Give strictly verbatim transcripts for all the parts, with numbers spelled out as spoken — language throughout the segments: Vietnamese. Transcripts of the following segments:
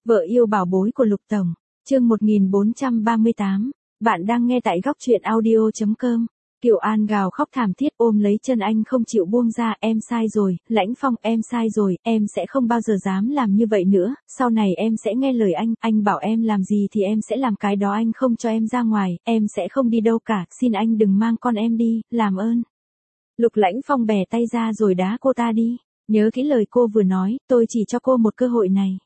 Vợ yêu bảo bối của Lục Tổng, chương một nghìn bốn trăm ba mươi tám, bạn đang nghe tại góc truyện audio.com. Kiều An gào khóc thảm thiết ôm lấy chân anh không chịu buông ra, em sai rồi, Lãnh Phong, em sai rồi, em sẽ không bao giờ dám làm như vậy nữa, sau này em sẽ nghe lời anh, anh bảo em làm gì thì em sẽ làm cái đó, anh không cho em ra ngoài, em sẽ không đi đâu cả, xin anh đừng mang con em đi, làm ơn. Lục Lãnh Phong bẻ tay ra rồi đá cô ta đi, nhớ kỹ lời cô vừa nói, tôi chỉ cho cô một cơ hội này.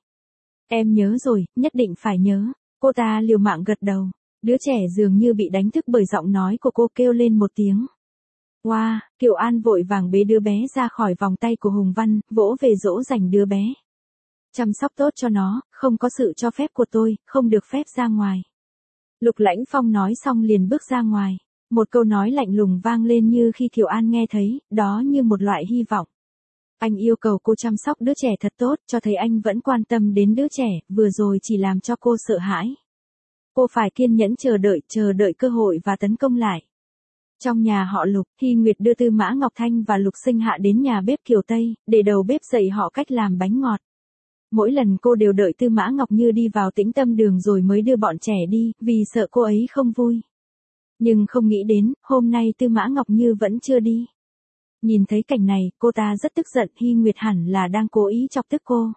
Em nhớ rồi, nhất định phải nhớ, cô ta liều mạng gật đầu. Đứa trẻ dường như bị đánh thức bởi giọng nói của cô, kêu lên một tiếng. Wow, Kiều An vội vàng bế đứa bé ra khỏi vòng tay của Hùng Văn, vỗ về dỗ dành đứa bé. Chăm sóc tốt cho nó, không có sự cho phép của tôi, không được phép ra ngoài. Lục Lãnh Phong nói xong liền bước ra ngoài. Một câu nói lạnh lùng vang lên như khi Kiều An nghe thấy, đó như một loại hy vọng. Anh yêu cầu cô chăm sóc đứa trẻ thật tốt, cho thấy anh vẫn quan tâm đến đứa trẻ, vừa rồi chỉ làm cho cô sợ hãi. Cô phải kiên nhẫn chờ đợi, chờ đợi cơ hội và tấn công lại. Trong nhà họ Lục, Hy Nguyệt đưa Tư Mã Ngọc Thanh và Lục Sinh Hạ đến nhà bếp Kiều Tây, để đầu bếp dạy họ cách làm bánh ngọt. Mỗi lần cô đều đợi Tư Mã Ngọc Như đi vào Tĩnh Tâm Đường rồi mới đưa bọn trẻ đi, vì sợ cô ấy không vui. Nhưng không nghĩ đến, hôm nay Tư Mã Ngọc Như vẫn chưa đi. Nhìn thấy cảnh này, cô ta rất tức giận, Hy Nguyệt hẳn là đang cố ý chọc tức cô.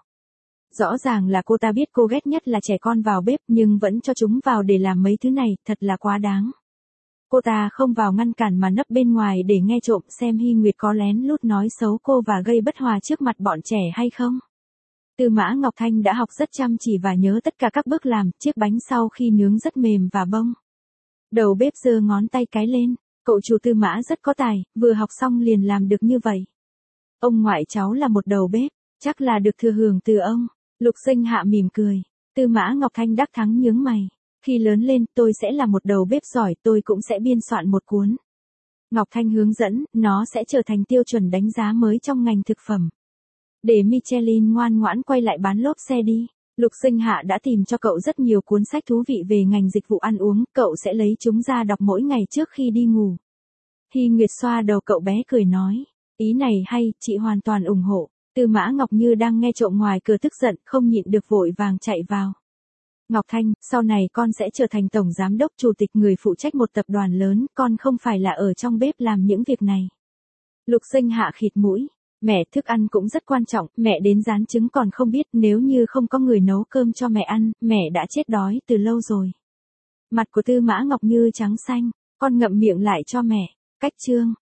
Rõ ràng là cô ta biết cô ghét nhất là trẻ con vào bếp nhưng vẫn cho chúng vào để làm mấy thứ này, thật là quá đáng. Cô ta không vào ngăn cản mà nấp bên ngoài để nghe trộm xem Hy Nguyệt có lén lút nói xấu cô và gây bất hòa trước mặt bọn trẻ hay không. Tư Mã Ngọc Thanh đã học rất chăm chỉ và nhớ tất cả các bước làm, chiếc bánh sau khi nướng rất mềm và bông. Đầu bếp giơ ngón tay cái lên, cậu chủ Tư Mã rất có tài, vừa học xong liền làm được như vậy. Ông ngoại cháu là một đầu bếp, chắc là được thừa hưởng từ ông. Lục Sinh Hạ mỉm cười, Tư Mã Ngọc Thanh đắc thắng nhướng mày, khi lớn lên tôi sẽ là một đầu bếp giỏi, tôi cũng sẽ biên soạn một cuốn. Ngọc Thanh hướng dẫn, nó sẽ trở thành tiêu chuẩn đánh giá mới trong ngành thực phẩm. Để Michelin ngoan ngoãn quay lại bán lốp xe đi. Lục Sinh Hạ đã tìm cho cậu rất nhiều cuốn sách thú vị về ngành dịch vụ ăn uống, cậu sẽ lấy chúng ra đọc mỗi ngày trước khi đi ngủ. Hy Nguyệt xoa đầu cậu bé cười nói, ý này hay, chị hoàn toàn ủng hộ. Tư Mã Ngọc Như đang nghe trộm ngoài cửa tức giận, không nhịn được vội vàng chạy vào. Ngọc Thanh, sau này con sẽ trở thành tổng giám đốc, chủ tịch, người phụ trách một tập đoàn lớn, con không phải là ở trong bếp làm những việc này. Lục Sinh Hạ khịt mũi, mẹ, thức ăn cũng rất quan trọng, mẹ đến rán trứng còn không biết, nếu như không có người nấu cơm cho mẹ ăn, mẹ đã chết đói từ lâu rồi. Mặt của Tư Mã Ngọc Như trắng xanh, con ngậm miệng lại cho mẹ. Cách chương